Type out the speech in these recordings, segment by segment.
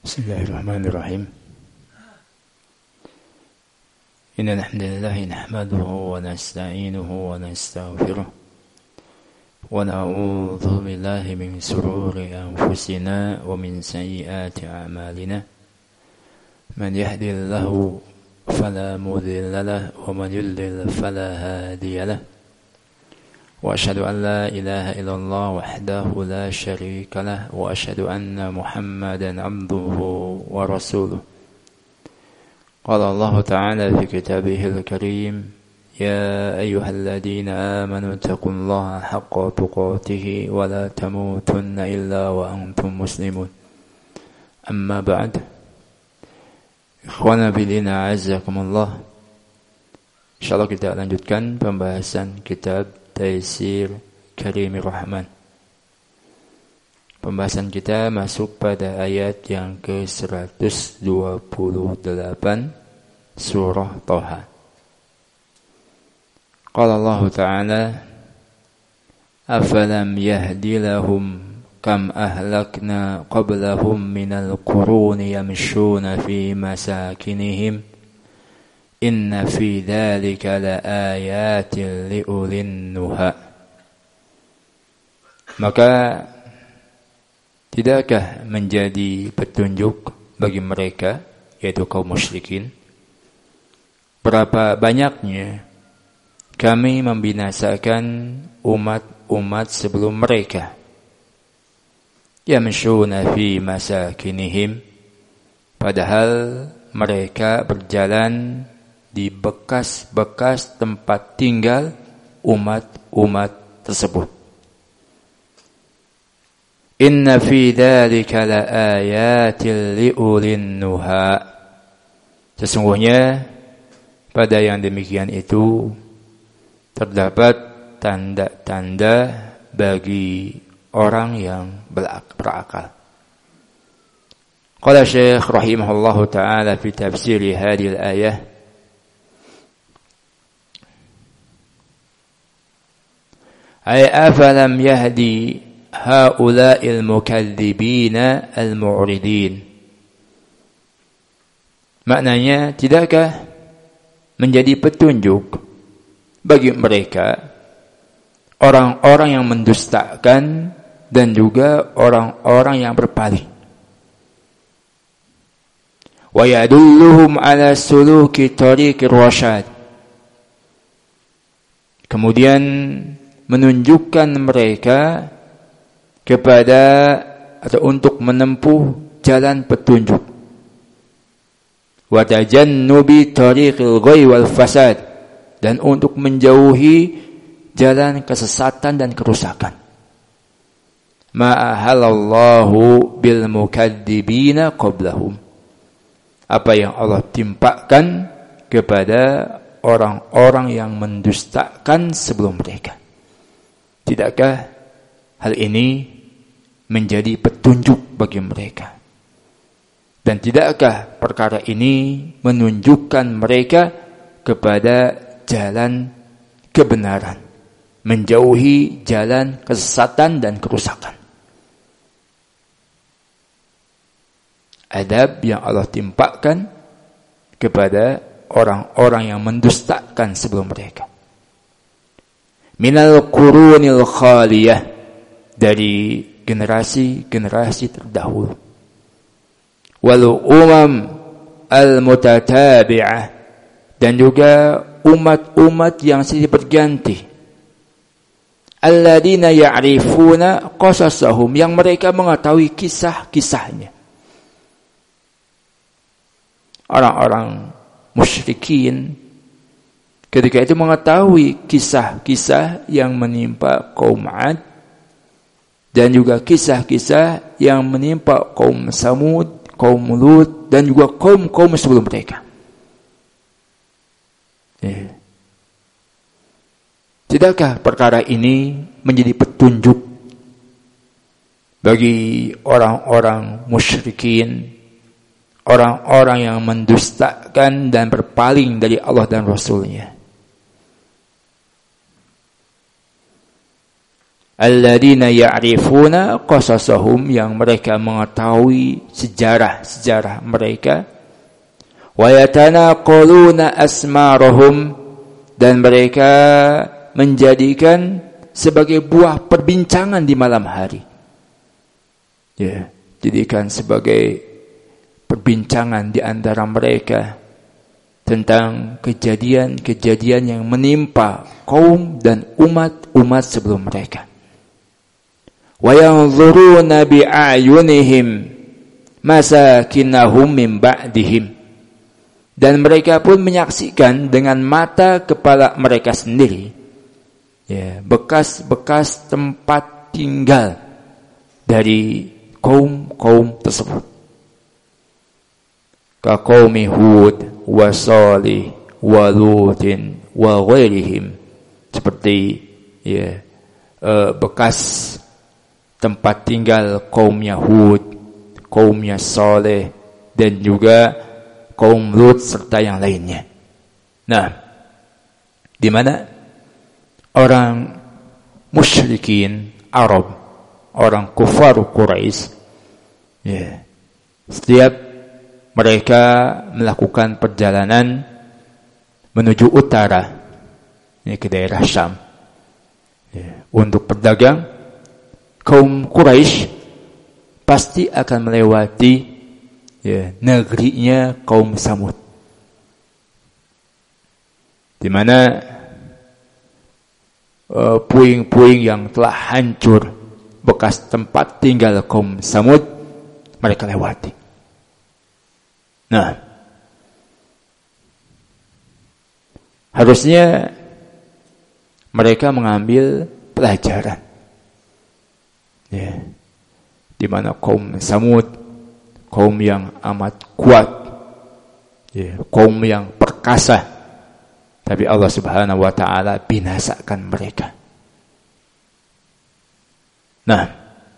Bismillahirrahmanirrahim. Innal hamdalillah nahmaduhu wa nasta'inuhu wa nastaghfiruh wa na'udzu billahi min shururi anfusina wa min sayyiati a'malina. Man yahdihillahu fala mudilla lahu wa man yudlil fala hadiya lahu. وأشهد أن لا إله إلا الله وحده لا شريك له وأشهد أن محمدا عبده ورسوله. قال الله تعالى في كتابه الكريم: يا أيها الذين آمنوا اتقوا الله حق تقاته ولا تموتن إلا وأنتم مسلمون. أما بعد، إخوانا بالدين أعزكم الله. Insyaallah kita lanjutkan pembahasan kitab Taisir Karimir Rahman. Pembahasan kita masuk pada ayat yang ke-128 surah Thaha. Qala Allah Ta'ala: Afalam yahdi lahum kam ahlakna qablahum minal quruni yamshuna fi masakinihim Inna fi dzalika laayatin liulin nuha. Maka tidakkah menjadi petunjuk bagi mereka, yaitu kaum musyrikin, berapa banyaknya kami membinasakan umat-umat sebelum mereka, yamshuna fi masakinihim, padahal mereka berjalan di bekas-bekas tempat tinggal umat-umat tersebut. Inna fi dzalika laayatil liulin nuha. Sesungguhnya pada yang demikian itu terdapat tanda-tanda bagi orang yang berakal. Qala Syekh rahimahullahu taala fi tafsir hadhihi al-ayah: Ay afalam yahdi haula'il mukadzibina al-mu'ridin. Maknanya, tidakkah menjadi petunjuk bagi mereka orang-orang yang mendustakan dan juga orang-orang yang berpaling. Wa yadulluhum ala suluki tariqir rasyad. Kemudian menunjukkan mereka kepada atau untuk menempuh jalan petunjuk. Wa tajannubi tariqil ghayy wal fasad, dan untuk menjauhi jalan kesesatan dan kerusakan. Ma ahallallahu bil mukadzibina qablahum. Apa yang Allah timpakan kepada orang-orang yang mendustakan sebelum mereka. Tidakkah hal ini menjadi petunjuk bagi mereka? Dan tidakkah perkara ini menunjukkan mereka kepada jalan kebenaran, menjauhi jalan kesesatan dan kerusakan? Adab yang Allah timpakan kepada orang-orang yang mendustakan sebelum mereka. Minal qurunil khaliyah, dari generasi-generasi terdahulu. Wal umam al mutatabi'ah, dan juga umat-umat yang silih berganti. Alladzina ya'rifuna qasasahum, yang mereka mengetahui kisah-kisahnya. Orang-orang musyrikin ketika itu mengetahui kisah-kisah yang menimpa kaum 'Ad dan juga kisah-kisah yang menimpa kaum Samud, kaum Lut, dan juga kaum-kaum sebelum mereka. Tidakkah perkara ini menjadi petunjuk bagi orang-orang musyrikin, orang-orang yang mendustakan dan berpaling dari Allah dan Rasul-Nya? alladzina ya'rifuna qasasahum, yang mereka mengetahui sejarah-sejarah mereka, wa yatanaqaluna asmarahum, dan mereka menjadikan sebagai buah perbincangan di malam hari. Ya, jadikan sebagai perbincangan di antara mereka tentang kejadian-kejadian yang menimpa kaum dan umat-umat sebelum mereka. Wa yanzuruna bi'ayunihim masakinahum min ba'dihim, dan mereka pun menyaksikan dengan mata kepala mereka sendiri, ya, bekas-bekas tempat tinggal dari kaum-kaum tersebut. Ka qaumi Hud wa Salih wa Lutin wa ghairihim, seperti ya, bekas tempat tinggal kaumnya Hud, kaumnya Saleh, dan juga kaum Lut serta yang lainnya. Nah, di mana orang musyrikin Arab, orang kufar Quraisy, ya, setiap mereka melakukan perjalanan menuju utara, ya, ke daerah Syam, ya, untuk berdagang, kaum Quraisy pasti akan melewati, ya, negerinya kaum Samud, di mana puing-puing yang telah hancur, bekas tempat tinggal kaum Samud, mereka lewati. Nah, harusnya mereka mengambil pelajaran, ya, di mana kaum Samud, kaum yang amat kuat, ya, kaum yang perkasa, tapi Allah Subhanahu wa taala binasakan mereka. Nah,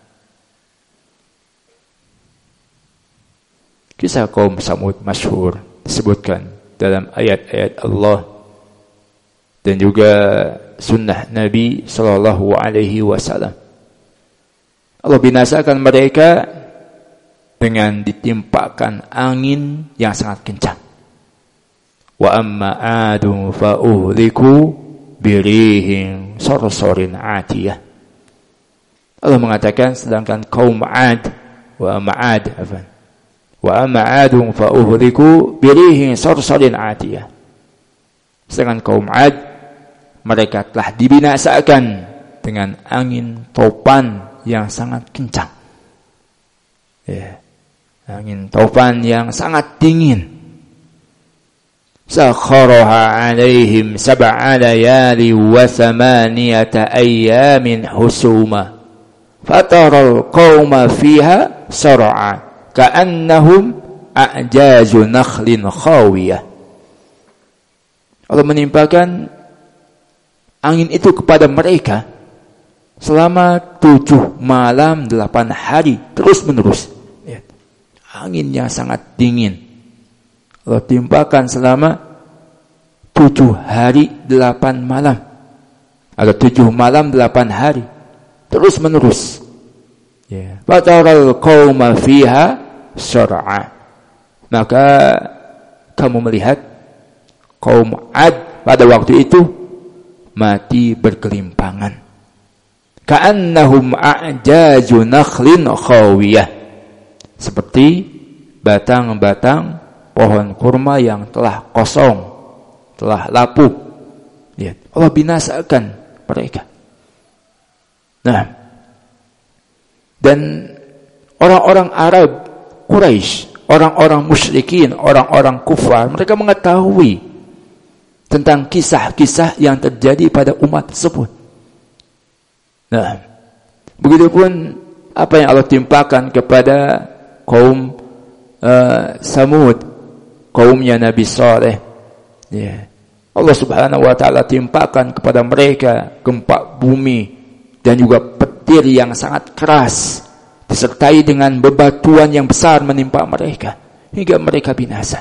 kisah kaum Samud masyhur disebutkan dalam ayat-ayat Allah dan juga sunnah Nabi sallallahu alaihi wasallam. Allah binasakan mereka dengan ditimpakan angin yang sangat kencang. Wa amma 'adun fa uhliku birihin sarsarin 'atiyah. Allah mengatakan sedangkan kaum 'Ad wa amma 'adun fa uhliku birihin sarsarin 'atiyah. Sedangkan kaum 'Ad, mereka telah dibinasakan dengan angin topan yang sangat kencang. Ya. Angin topan yang sangat dingin. Sakharaha alaihim sab'a layali wa thamaniyata ayyamin husuma. Fataral qauma fiha sar'a ka'annahum a'jazu nakhlin khawiyah. Allah menimpakan angin itu kepada mereka selama 7 malam 8 hari terus menerus. Angin yang sangat dingin Allah timpakan selama 7 hari 8 malam, atau 7 malam 8 hari terus menerus. Ya. Fataral qauma fiha sar'a, maka kamu melihat kaum 'Ad pada waktu itu mati bergelimpangan. Ka'annahum a'jaju nakhlin khawiyah, seperti batang-batang pohon kurma yang telah kosong, telah lapuk. Lihat, Allah binasakan mereka. Nah, dan orang-orang Arab Quraisy, orang-orang musyrikin, orang-orang kufar, mereka mengetahui tentang kisah-kisah yang terjadi pada umat tersebut. Nah, begitupun apa yang Allah timpakan kepada kaum Samud, kaumnya Nabi Saleh. Ya. Allah Subhanahu wa taala timpakan kepada mereka gempa bumi dan juga petir yang sangat keras disertai dengan bebatuan yang besar menimpa mereka hingga mereka binasa.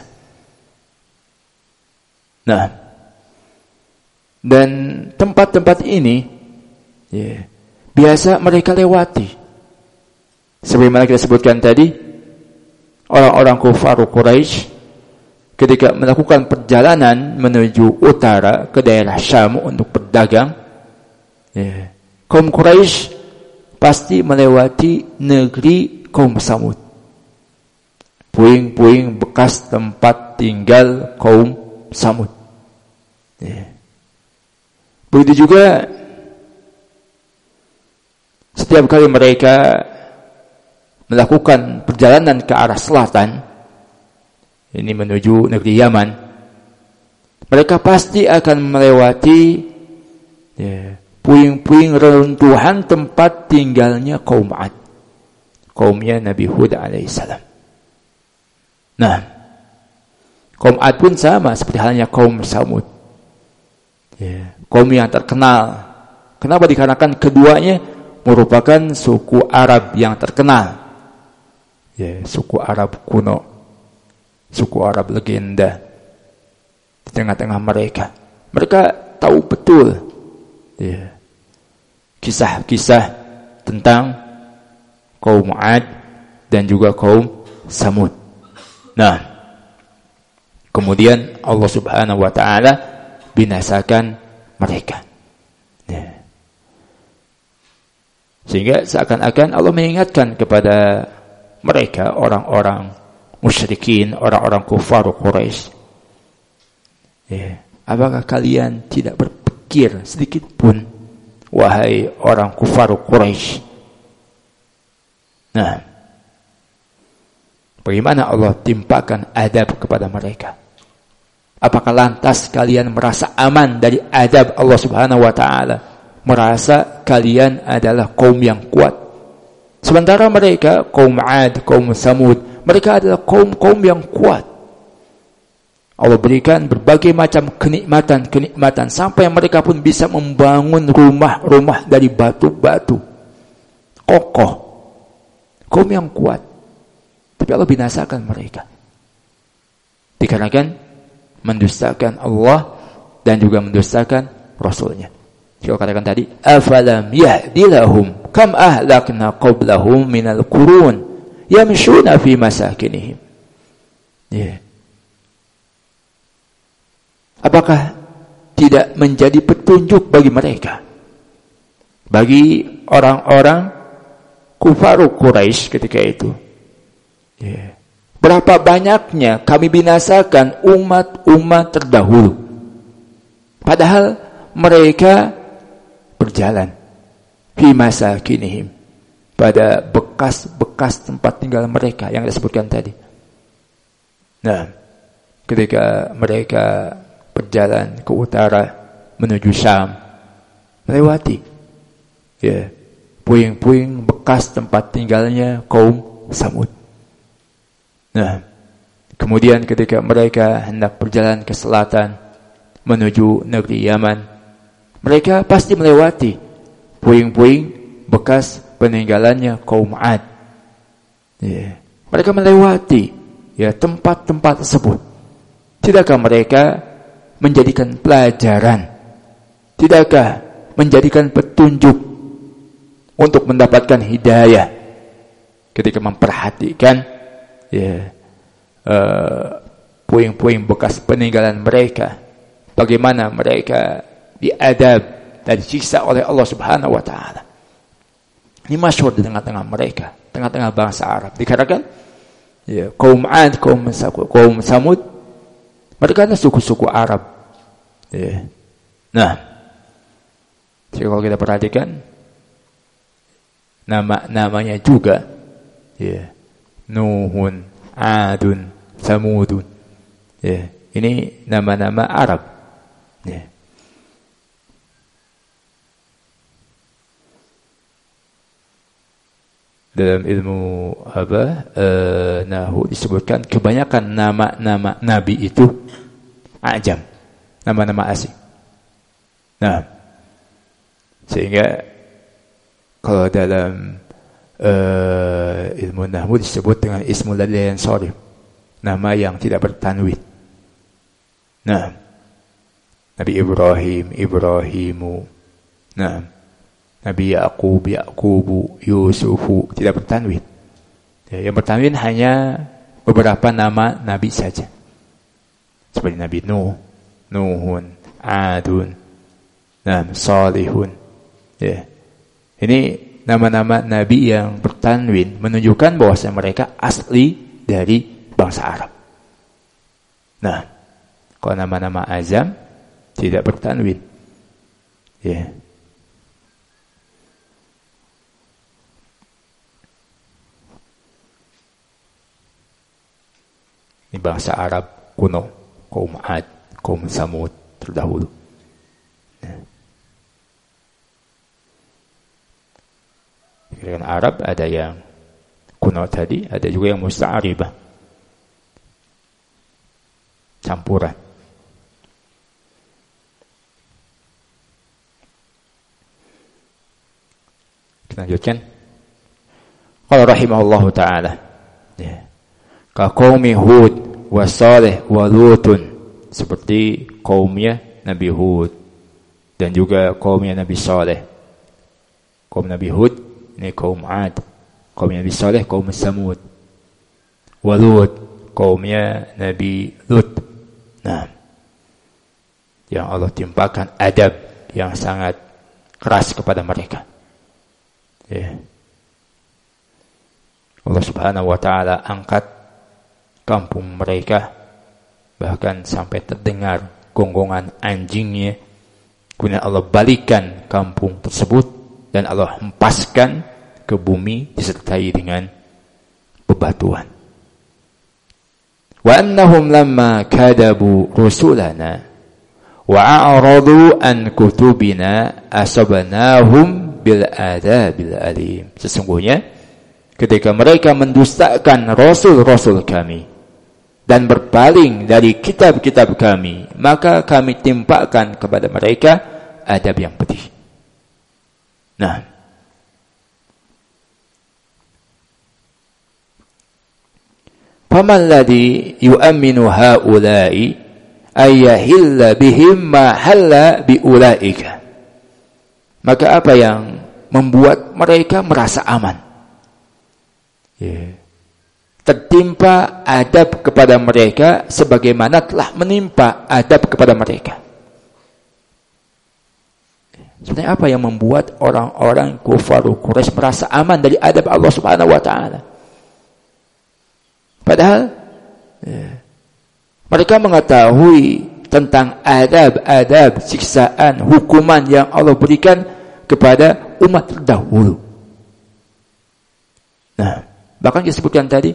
Nah, dan tempat-tempat ini, ya, biasa mereka lewati. Sebagaimana kita sebutkan tadi, orang-orang kufar Quraisy ketika melakukan perjalanan menuju utara ke daerah Syam untuk berdagang, kaum Quraisy pasti melewati negeri kaum Samud. Puing-puing bekas tempat tinggal kaum Samud. Begitu juga setiap kali mereka melakukan perjalanan ke arah selatan, ini menuju negeri Yaman, mereka pasti akan melewati puing-puing reruntuhan tempat tinggalnya kaum Ad, kaumnya Nabi Hud alaihissalam. Nah, kaum Ad pun sama seperti halnya kaum Samud, kaum yang terkenal. Kenapa? Dikarenakan keduanya merupakan suku Arab yang terkenal, suku Arab kuno, suku Arab legenda. Di tengah-tengah mereka tahu betul kisah-kisah tentang kaum Ad dan juga kaum Samud. Nah, kemudian Allah Subhanahu wa taala binasakan mereka. Sehingga seakan-akan Allah mengingatkan kepada mereka, orang-orang musyrikin, orang-orang kufar Quraisy, apakah kalian tidak berpikir sedikit pun, wahai orang kufar Quraisy? Nah, bagaimana Allah timpakan adab kepada mereka? Apakah lantas kalian merasa aman dari adab Allah Subhanahu wa taala? Merasa kalian adalah kaum yang kuat. Sementara mereka, kaum Ad, kaum Samud, mereka adalah kaum-kaum yang kuat. Allah berikan berbagai macam kenikmatan sampai mereka pun bisa membangun rumah-rumah dari batu-batu kokoh. Kaum yang kuat. Tapi Allah binasakan mereka dikarenakan mendustakan Allah dan juga mendustakan Rasulnya. Saya katakan tadi, afalam yahdilahum kam ahlakna qablahum minal qurun yamshuna fi masakinihim. Apakah tidak menjadi petunjuk bagi mereka, bagi orang-orang kufar Quraisy ketika itu? Berapa banyaknya kami binasakan umat-umat terdahulu, padahal mereka berjalan fi masakinihim, pada bekas-bekas tempat tinggal mereka yang disebutkan tadi. Nah, ketika mereka berjalan ke utara menuju Syam, melewati puing-puing bekas tempat tinggalnya kaum Samud. Nah, kemudian ketika mereka hendak berjalan ke selatan menuju negeri Yaman, mereka pasti melewati puing-puing bekas peninggalannya kaum Ad. Mereka melewati tempat-tempat tersebut. Tidakkah mereka menjadikan pelajaran? Tidakkah menjadikan petunjuk untuk mendapatkan hidayah ketika memperhatikan puing-puing bekas peninggalan mereka, bagaimana mereka diadab dan disiksa oleh Allah Subhanahu wa taala. Ini masyhur di tengah-tengah mereka, tengah-tengah bangsa Arab. Dikatakan kaum Ad, kaum Samud, mereka adalah suku-suku Arab. Nah, jadi kalau kita perhatikan nama-namanya juga Nuhun, Adun, Samudun. Ini nama-nama Arab. Dalam ilmu Nahu disebutkan kebanyakan nama-nama nabi itu ajam, nama-nama asing. Nah, sehingga kalau dalam ilmu Nahu disebut dengan ismul ladzi yansarif, nama yang tidak bertanwin. Nah, Nabi Ibrahim, Ibrahimu. Nah, Nabi Yaqub, Yaqubu, Yusufu, tidak bertanwin. Ya, yang bertanwin hanya beberapa nama nabi saja. Seperti Nabi Nuh, Nuhun, Adun, Salihun. Ya. Ini nama-nama nabi yang bertanwin menunjukkan bahwasanya mereka asli dari bangsa Arab. Nah, kalau nama-nama azam tidak bertanwin. Ya. Ini bangsa Arab kuno, kaum Ad, kaum Samud terdahulu. Dengan Arab ada yang kuno tadi, ada juga yang musta'aribah, campuran. Kita lanjutkan. Qala rahimahullahu ta'ala, ya. Ka qaumi Hud wa Salih wa Lutun, seperti kaumnya Nabi Hud dan juga kaumnya Nabi Saleh. Kaum Nabi Hud ini kaum Ad, kaum Nabi Saleh kaum Samud. Wa Lut, kaumnya Nabi Lut. Nah, yang Allah timpakan adab yang sangat keras kepada mereka. Ya. Allah Subhanahu wa taala angkat kampung mereka, bahkan sampai terdengar gonggongan anjingnya. Kemudian Allah balikan kampung tersebut dan Allah hempaskan ke bumi disertai dengan bebatuan. Wa annahum lamma kadabu rusulana wa a'radu an kutubina asabanahum bil adabil alim. Sesungguhnya ketika mereka mendustakan rasul-rasul kami dan berpaling dari kitab-kitab kami, maka kami timpakan kepada mereka adab yang pedih. Nah, faman ladzi yu'minu haula'i ayyahilla bihim ma halla biulaika. Maka apa yang membuat mereka merasa aman? Tertimpa adab kepada mereka sebagaimana telah menimpa adab kepada mereka. Sebenarnya apa yang membuat orang-orang kufar Quraisy merasa aman dari adab Allah Subhanahu wa taala? Padahal mereka mengetahui tentang adab-adab, siksaan, hukuman yang Allah berikan kepada umat terdahulu. Nah, bahkan disebutkan tadi,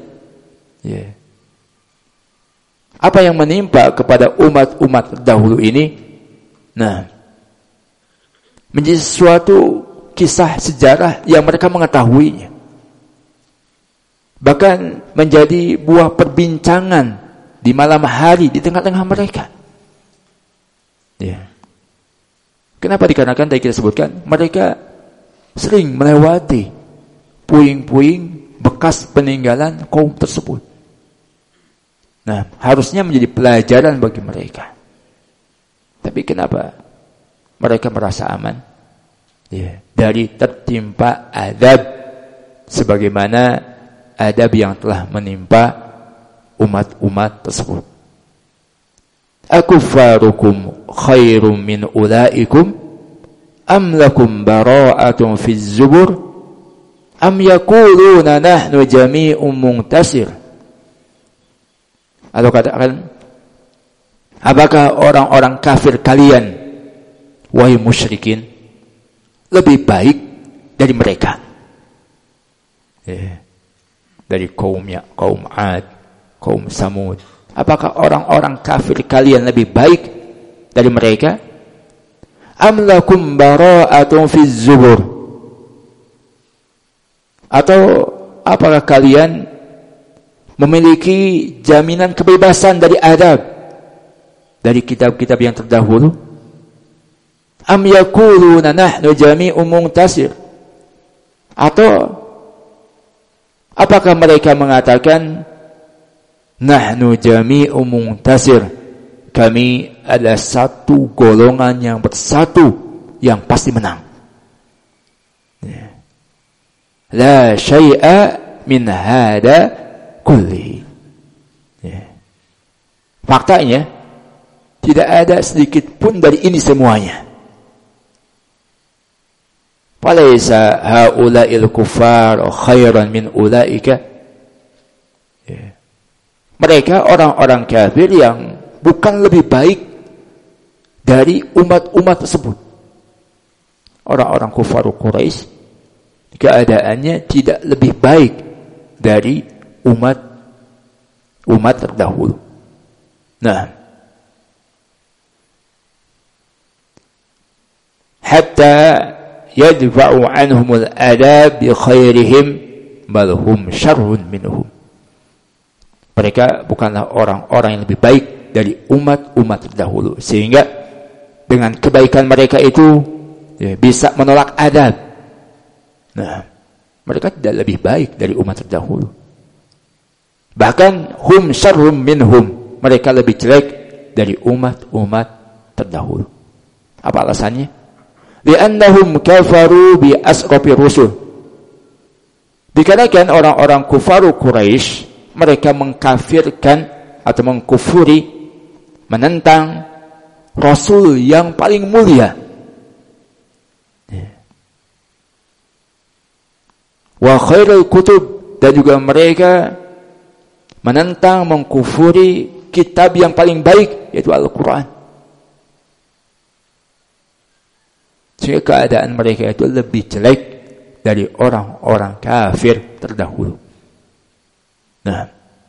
apa yang menimpa kepada umat-umat terdahulu ini, nah, menjadi suatu kisah sejarah yang mereka mengetahuinya. Bahkan menjadi buah perbincangan di malam hari di tengah-tengah mereka. Kenapa? Dikarenakan tadi kita sebutkan, mereka sering melewati puing-puing bekas peninggalan kaum tersebut. Nah, harusnya menjadi pelajaran bagi mereka. Tapi kenapa mereka merasa aman? Dari tertimpa adab sebagaimana adab yang telah menimpa umat-umat tersebut. Akufarukum khairum min ulaikum am lakum bara'atun fiz zubur am yaquluna nahnu jami'un muntasir. Atau katakan, apakah orang-orang kafir kalian, wahai musyrikin, lebih baik dari mereka? Dari kaum Ad, kaum Samud. Apakah orang-orang kafir kalian lebih baik dari mereka? Am lakum bara'atun fiz zubur. Atau apakah kalian memiliki jaminan kebebasan dari adab dari kitab-kitab yang terdahulu? Am yaquluna nahnu jami'un muntasir. Atau apakah mereka mengatakan nahnu jami'un muntasir, kami adalah satu golongan yang bersatu yang pasti menang? La syai'a min hada kulli. Ya. Faktanya tidak ada sedikit pun dari ini semuanya. Falaisa haula'il kuffar khairan min ulaika. Ya. Mereka orang-orang kafir yang bukan lebih baik dari umat-umat tersebut. Orang-orang kufar Quraisy keadaannya tidak lebih baik dari umat terdahulu. Nah, hatta yadfa'u anhumul adab bi khairihim bal hum syarrun minhum. Mereka bukanlah orang-orang yang lebih baik dari umat-umat terdahulu, sehingga dengan kebaikan mereka itu bisa menolak adab. Nah, mereka tidak lebih baik dari umat terdahulu. Bahkan hum syarrum minhum, mereka lebih jelek dari umat-umat terdahulu. Apa alasannya? Li'annahum kafaru bi asqafi rusul. Dikarenakan orang-orang kufaru Quraisy mereka mengkafirkan atau mengkufuri, menentang Rasul yang paling mulia. Wa khairul kutub, dan juga mereka menentang, mengkufuri kitab yang paling baik, yaitu Al-Quran. Sehingga keadaan mereka itu lebih jelek dari orang-orang kafir terdahulu. Nah,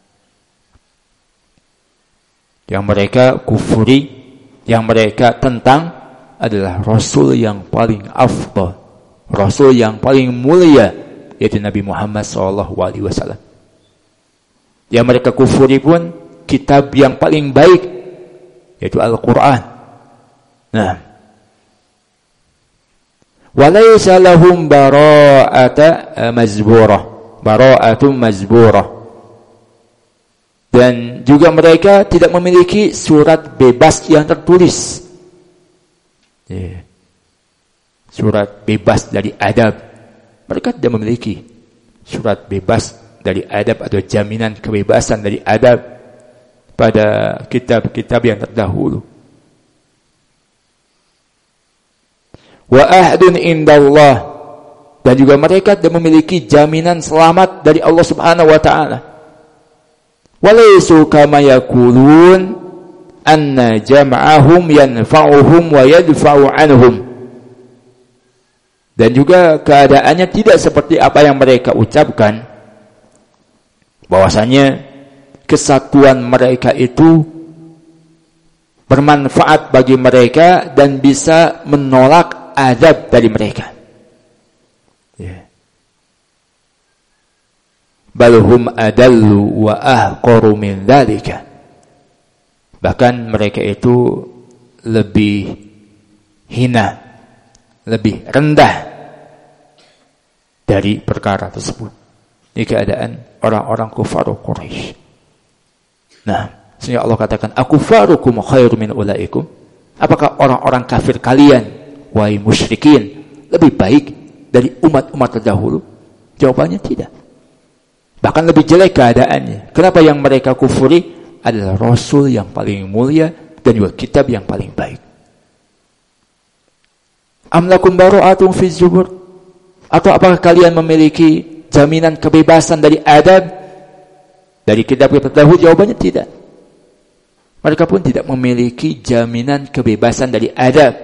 yang mereka kufuri, yang mereka tentang adalah Rasul yang paling afdal, Rasul yang paling mulia, yaitu Nabi Muhammad SAW. Yang mereka kufuri pun kitab yang paling baik, yaitu Al-Quran. Nah, walaysa lahum bara'atun mazburah. Dan juga mereka tidak memiliki surat bebas yang tertulis. Surat bebas dari adab. Mereka tidak memiliki surat bebas dari adab atau jaminan kebebasan dari adab pada kitab-kitab yang terdahulu. Wa ahdun indallah, dan juga mereka tidak memiliki jaminan selamat dari Allah Subhanahu wa taala. Walaysu kama yaqulun anna jam'ahum yanfa'uhum wa yadfa'u anhum. Dan juga keadaannya tidak seperti apa yang mereka ucapkan, bahwasanya kesatuan mereka itu bermanfaat bagi mereka dan bisa menolak adab dari mereka. Balhum adallu wa ahqaru min dzalika. Bahkan mereka itu lebih hina, lebih rendah dari perkara tersebut. Ini keadaan orang-orang kufar Quraisy. Nah, sehingga Allah katakan, akufarukum khairu min ulaikum. Apakah orang-orang kafir kalian, wahai musyrikin, lebih baik dari umat-umat terdahulu? Jawabannya tidak. Bahkan lebih jelek keadaannya. Kenapa? Yang mereka kufuri adalah Rasul yang paling mulia dan juga kitab yang paling baik. Am lakum bara'atun fi zubur? Atau apakah kalian memiliki jaminan kebebasan dari adab dari kitab-kitab terdahulu? Jawabannya tidak. Mereka pun tidak memiliki jaminan kebebasan dari adab.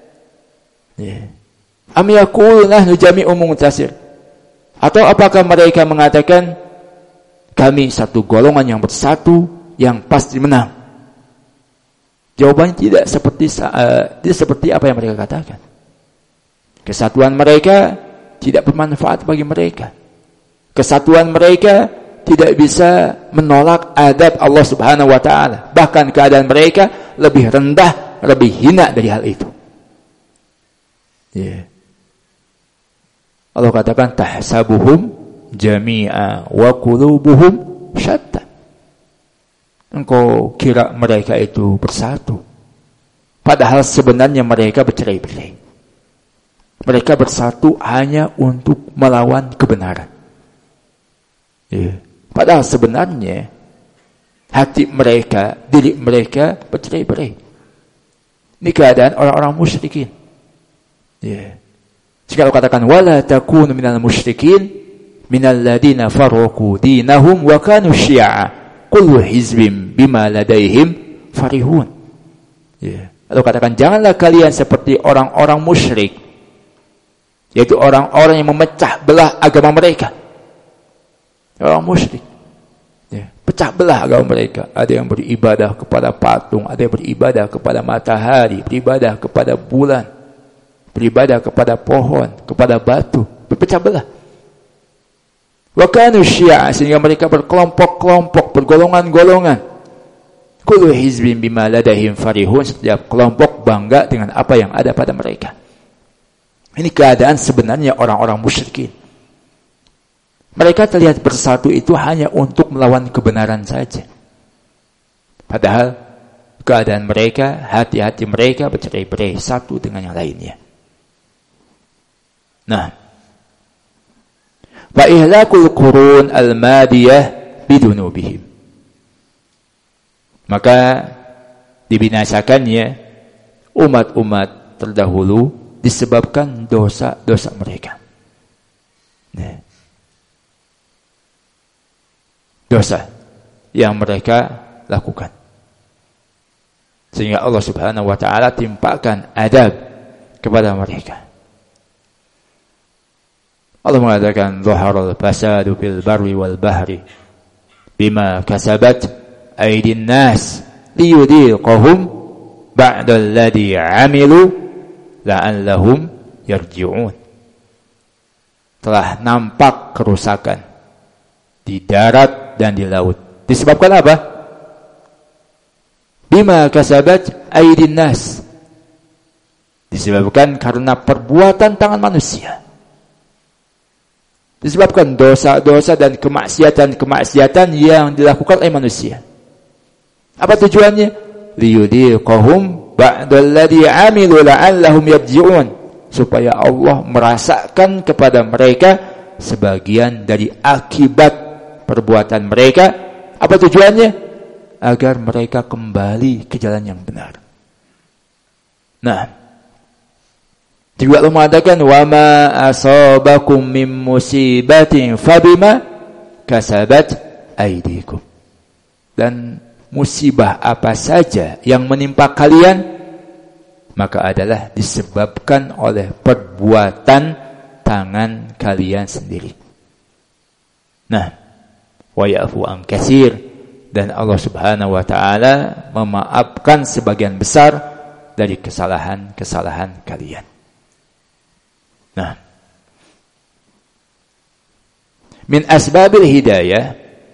Am yaqulu nahnu jami'un muntasir? Atau apakah mereka mengatakan kami satu golongan yang bersatu, yang pasti menang? Jawabannya tidak seperti apa yang mereka katakan. Kesatuan mereka tidak bermanfaat bagi mereka. Kesatuan mereka tidak bisa menolak adab Allah Subhanahu wa taala. Bahkan keadaan mereka lebih rendah, lebih hina dari hal itu. Allah katakan tahsabuhum jami'a wa qulubuhum syatta. Engkau kira mereka itu bersatu, padahal sebenarnya mereka bercerai-berai. Mereka bersatu hanya untuk melawan kebenaran. Ya. Padahal sebenarnya hati mereka, diri mereka bercerai-berai. Ini keadaan orang-orang musyrikin. Ya. Jika Allah katakan wala takunu minal musyrikin minal ladina farraqu dinahum wa kanu syi'a kullu hizbin bima ladaihim farihun. Ya. Allah katakan janganlah kalian seperti orang-orang musyrik, yaitu orang-orang yang memecah belah agama mereka. Orang musyrik, ya, pecah belah agama mereka. Ada yang beribadah kepada patung, ada yang beribadah kepada matahari, beribadah kepada bulan, beribadah kepada pohon, kepada batu, berpecah belah. Wa kanu syi'a, sehingga mereka berkelompok-kelompok, bergolongan-golongan. Kullu hizbin bima ladaihim farihun, setiap kelompok bangga dengan apa yang ada pada mereka. Ini keadaan sebenarnya orang-orang musyrikin. Mereka terlihat bersatu itu hanya untuk melawan kebenaran saja. Padahal keadaan mereka, hati-hati mereka bercerai-berai satu dengan yang lainnya. Nah, wa ihlakul qurun al-madiyah bidunubihim. Maka dibinasakannya umat-umat terdahulu disebabkan dosa-dosa mereka. Nah, dosa yang mereka lakukan. Sehingga Allah Subhanahu wa taala timpakan adab kepada mereka. Allah mengatakan zaharal fasadu fil barri wal bahri bima kasabat aydin nas liyudhiqahum ba'da alladhi 'amilu la'allahum yarji'un. Telah nampak kerusakan di darat dan di laut. Disebabkan apa? Bima kasabat aydin nas. Disebabkan karena perbuatan tangan manusia. Disebabkan dosa-dosa dan kemaksiatan-kemaksiatan yang dilakukan oleh manusia. Apa tujuannya? Liyudhiqahum ba'dalladhi 'amilu la'allahum yarji'un. Supaya Allah merasakan kepada mereka sebagian dari akibat perbuatan mereka. Apa tujuannya? Agar mereka kembali ke jalan yang benar. Nah, juga Allah mengatakan wa ma asabakum min musibatin fabima kasabat aydikum. Dan musibah apa saja yang menimpa kalian maka adalah disebabkan oleh perbuatan tangan kalian sendiri. Nah, wa ya'fu an katsir, dan Allah Subhanahu wa taala memaafkan sebagian besar dari kesalahan-kesalahan kalian. Nah, min asbabil hidayah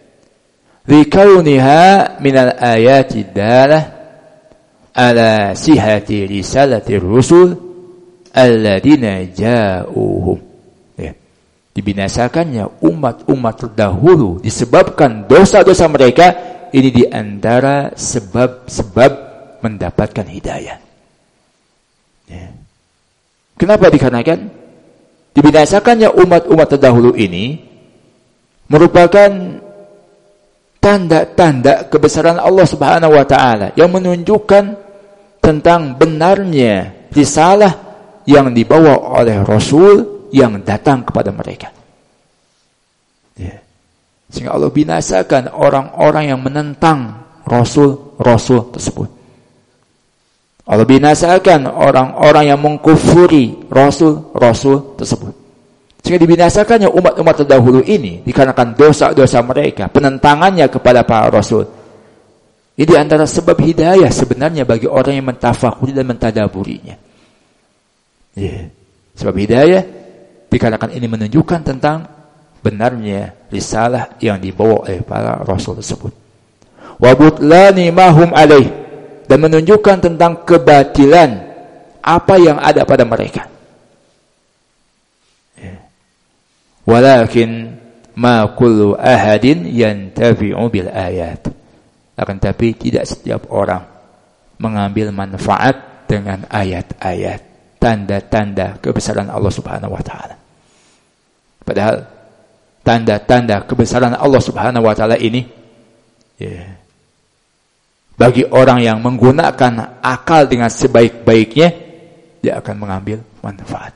likauniha min al-ayati dalah ala sihhati risalati rusul alladziina ja'uhum. Ya. Dibinasakannya umat-umat terdahulu disebabkan dosa-dosa mereka, ini di antara sebab-sebab mendapatkan hidayah. Ya. Kenapa dikarenakan dibinasakannya umat-umat terdahulu ini merupakan tanda-tanda kebesaran Allah Subhanahu wa taala yang menunjukkan tentang benarnya risalah yang dibawa oleh Rasul yang datang kepada mereka. Ya. Sehingga Allah binasakan orang-orang yang menentang Rasul-Rasul tersebut. Allah binasakan orang-orang yang mengkufuri Rasul-Rasul tersebut. Sehingga dibinasakannya umat-umat terdahulu ini dikarenakan dosa-dosa mereka, penentangannya kepada para Rasul. Ini antara sebab hidayah sebenarnya bagi orang yang mentafakuri dan mentadaburinya. Ya. Sebab hidayah dikarenakan ini menunjukkan tentang benarnya risalah yang dibawa oleh para Rasul tersebut. Wa butlani mahum alaih, dan menunjukkan tentang kebatilan apa yang ada pada mereka. Walakin ma kullu ahadin yantafi'u bil ayat. Akan tapi tidak setiap orang mengambil manfaat dengan ayat-ayat tanda-tanda kebesaran Allah Subhanahu wa taala. Padahal tanda-tanda kebesaran Allah Subhanahu wa taala ini bagi orang yang menggunakan akal dengan sebaik-baiknya, dia akan mengambil manfaat.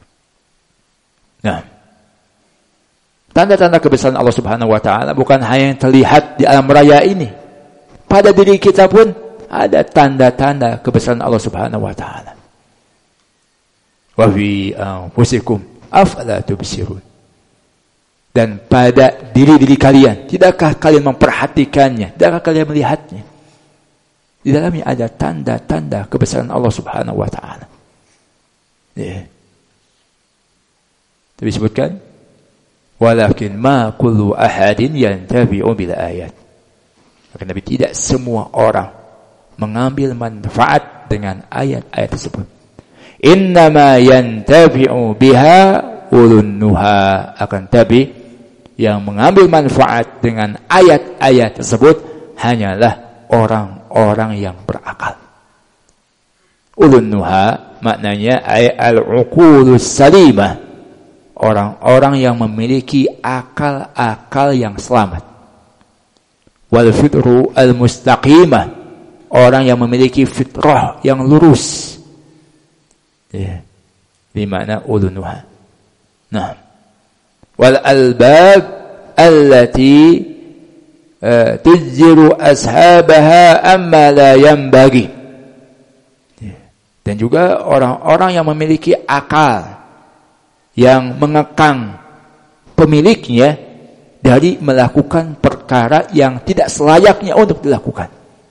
Nah, tanda-tanda kebesaran Allah Subhanahu wa taala bukan hanya yang terlihat di alam raya ini. Pada diri kita pun ada tanda-tanda kebesaran Allah Subhanahu wa taala. Wa fi anfusikum afala tubsirun. Dan pada diri-diri kalian, tidakkah kalian memperhatikannya? Tidakkah kalian melihatnya? Di dalamnya ada tanda-tanda kebesaran Allah Subhanahu wa taala. Disebutkan, walakin ma kullu ahadin yantabi'u bil ayat. Akan tapi tidak semua orang mengambil manfaat dengan ayat-ayat tersebut. Innama yantabi'u biha ulun nuha. Akan tapi yang mengambil manfaat dengan ayat-ayat tersebut hanyalah orang-orang yang berakal. Ulun nuha maknanya al-uqulus salimah. Orang-orang yang memiliki akal-akal yang selamat. Wal fitru al-mustaqimah. Orang yang memiliki fitrah yang lurus. Di mana ulun nuha. Nah, wal albab allati tujziru ashabaha amma la yanbaghi. Dan juga orang-orang yang memiliki akal yang mengekang pemiliknya dari melakukan perkara yang tidak selayaknya untuk dilakukan.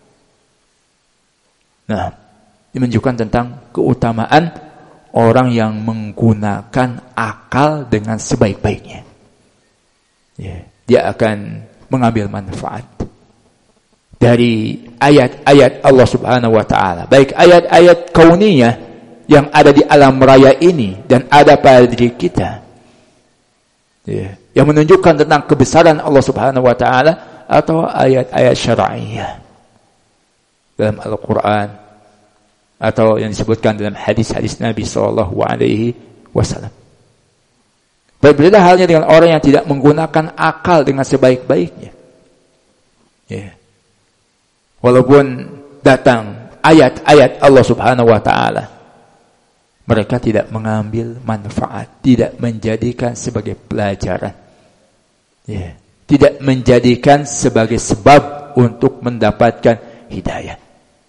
Nah, ini menunjukkan tentang keutamaan orang yang menggunakan akal dengan sebaik-baiknya. Dia akan mengambil manfaat dari ayat-ayat Allah Subhanahu wa taala, baik ayat-ayat kauniyah yang ada di alam raya ini dan ada pada diri kita, yang menunjukkan tentang kebesaran Allah Subhanahu wa taala, atau ayat-ayat syar'iyah dalam Al-Qur'an atau yang disebutkan dalam hadis-hadis Nabi sallallahu alaihi wasallam. Berbeda halnya dengan orang yang tidak menggunakan akal dengan sebaik-baiknya. Walaupun datang ayat-ayat Allah Subhanahu wa taala, mereka tidak mengambil manfaat, tidak menjadikan sebagai pelajaran. Tidak menjadikan sebagai sebab untuk mendapatkan hidayah.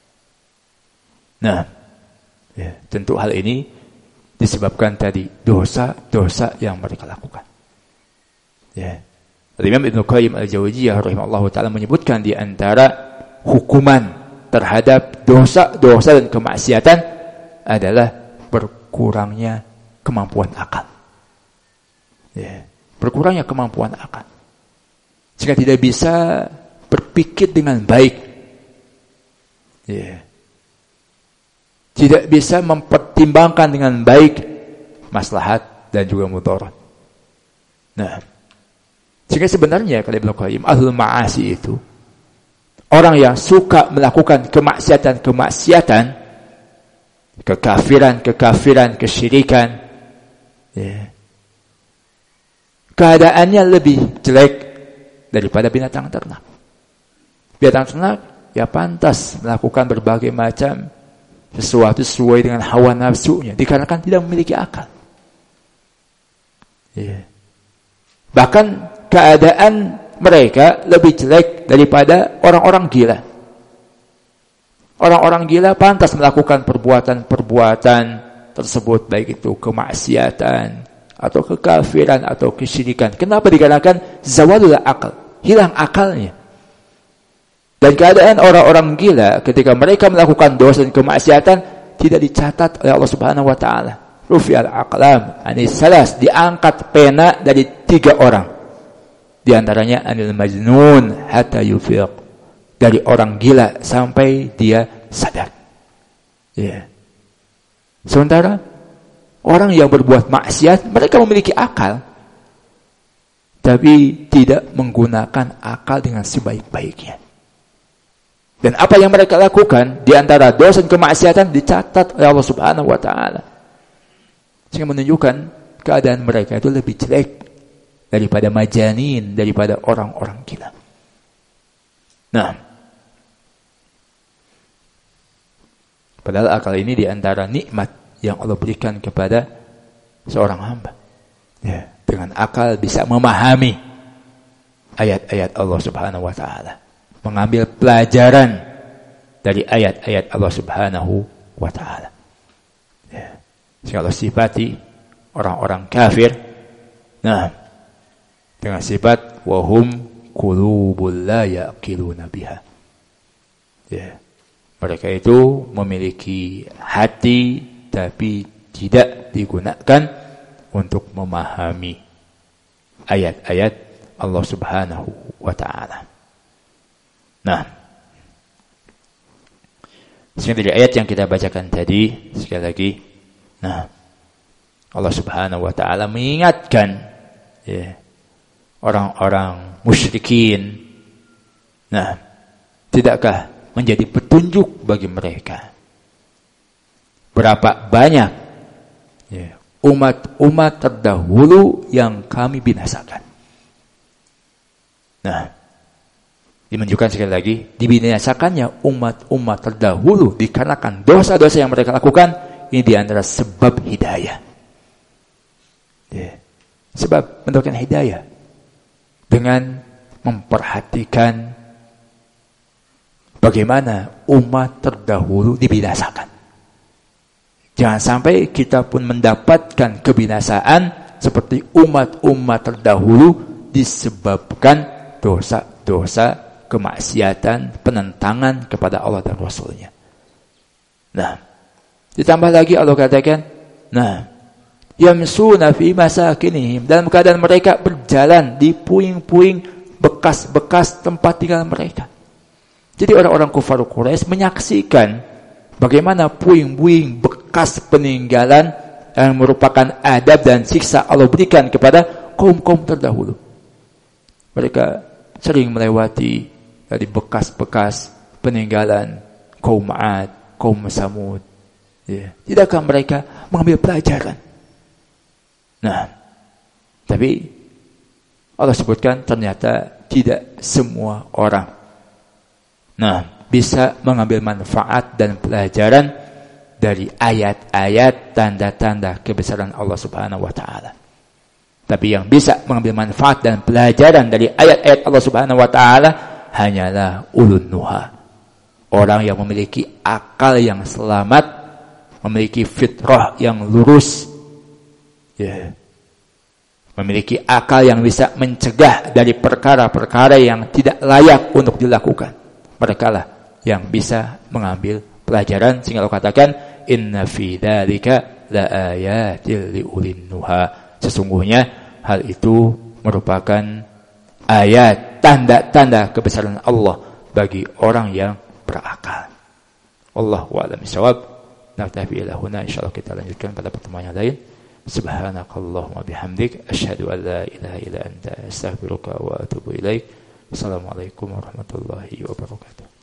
Nah, tentu hal ini disebabkan tadi dosa-dosa yang mereka lakukan. Imam Ibnu Qayyim al-Jauziyah rahimahullahu taala menyebutkan di antara hukuman terhadap dosa-dosa dan kemaksiatan adalah berkurangnya kemampuan akal. Berkurangnya kemampuan akal. Jika tidak bisa berpikir dengan baik. Tidak bisa mempertimbangkan dengan baik maslahat dan juga mudarat. Nah, sehingga sebenarnya kata Ibnu Qayyim, ahlul ma'asi itu orang yang suka melakukan kemaksiatan-kemaksiatan, kekafiran, kesyirikan, keadaannya lebih jelek daripada binatang ternak. Binatang ternak ya pantas melakukan berbagai macam sesuatu sesuai dengan hawa nafsunya, dikarenakan tidak memiliki akal. Bahkan keadaan mereka lebih jelek daripada orang-orang gila. Orang-orang gila pantas melakukan perbuatan-perbuatan tersebut, baik itu kemaksiatan atau kekafiran atau kesyirikan. Kenapa? Dikarenakan zawalul akal, hilang akalnya. Dan keadaan orang-orang gila ketika mereka melakukan dosa dan kemaksiatan tidak dicatat oleh Allah Subhanahu wa taala. Rufi'al aqlam anis salas, diangkat pena dari 3 orang. Di antaranya anil majnun hatta yufiq, dari orang gila sampai dia sadar. Sementara orang yang berbuat maksiat, mereka memiliki akal, tapi tidak menggunakan akal dengan sebaik-baiknya. Dan apa yang mereka lakukan di antara dosa dan kemaksiatan dicatat oleh Allah Subhanahu wa taala. Sehingga menunjukkan keadaan mereka itu lebih jelek daripada majanin, daripada orang-orang gila. Nah, padahal akal ini diantara nikmat yang Allah berikan kepada seorang hamba. Ya, dengan akal bisa memahami ayat-ayat Allah Subhanahu wa taala, mengambil pelajaran dari ayat-ayat Allah Subhanahu wa taala. Ya. Sehingga Allah sifati orang-orang kafir, nah, dengan sifat wahum qulubul la yaqiluna biha. Ya. Mereka itu memiliki hati tapi tidak digunakan untuk memahami ayat-ayat Allah Subhanahu wa taala. Nah, sehingga dari ayat yang kita bacakan tadi, sekali lagi, nah, Allah Subhanahu wa taala mengingatkan ya, orang-orang musyrikin. Nah, tidakkah menjadi petunjuk bagi mereka? Berapa banyak ya, umat-umat terdahulu yang kami binasakan. Nah, dimenunjukkan sekali lagi, dibinasakannya umat-umat terdahulu dikarenakan dosa-dosa yang mereka lakukan, ini diantara sebab hidayah. Ya. Sebab mendapatkan hidayah dengan memperhatikan bagaimana umat terdahulu dibinasakan. Jangan sampai kita pun mendapatkan kebinasaan seperti umat-umat terdahulu disebabkan dosa-dosa, kemaksiatan, penentangan kepada Allah dan Rasul-Nya. Nah, ditambah lagi Allah katakan, nah, yamsuna fi masakinihim, dalam keadaan mereka berjalan di puing-puing bekas-bekas tempat tinggal mereka. Jadi orang-orang kufar Quraisy menyaksikan bagaimana puing-puing bekas peninggalan yang merupakan adab dan siksa Allah berikan kepada kaum-kaum terdahulu. Mereka sering melewati dari bekas-bekas peninggalan kaum Ad, kaum Samud. Ya. Tidakkah mereka mengambil pelajaran? Nah, tapi Allah sebutkan ternyata tidak semua orang, nah, bisa mengambil manfaat dan pelajaran dari ayat-ayat tanda-tanda kebesaran Allah Subhanahu wa taala. Tapi yang bisa mengambil manfaat dan pelajaran dari ayat-ayat Allah Subhanahu wa taala hanyalah ulun nuha. Orang yang memiliki akal yang selamat, memiliki fitrah yang lurus. Ya. Memiliki akal yang bisa mencegah dari perkara-perkara yang tidak layak untuk dilakukan. Mereka lah yang bisa mengambil pelajaran, sehingga Allah katakan inna fi dzalika laayatil liulin nuha. Sesungguhnya hal itu merupakan ayat, tanda-tanda kebesaran Allah bagi orang yang berakal. Allahu a'lam bishawab. Naktafi ila huna, insyaallah kita lanjutkan pada pertemuan yang lain. Subhanakallahumma bihamdik asyhadu an la ilaha illa anta astaghfiruka wa atubu ilaik. Assalamualaikum warahmatullahi wabarakatuh.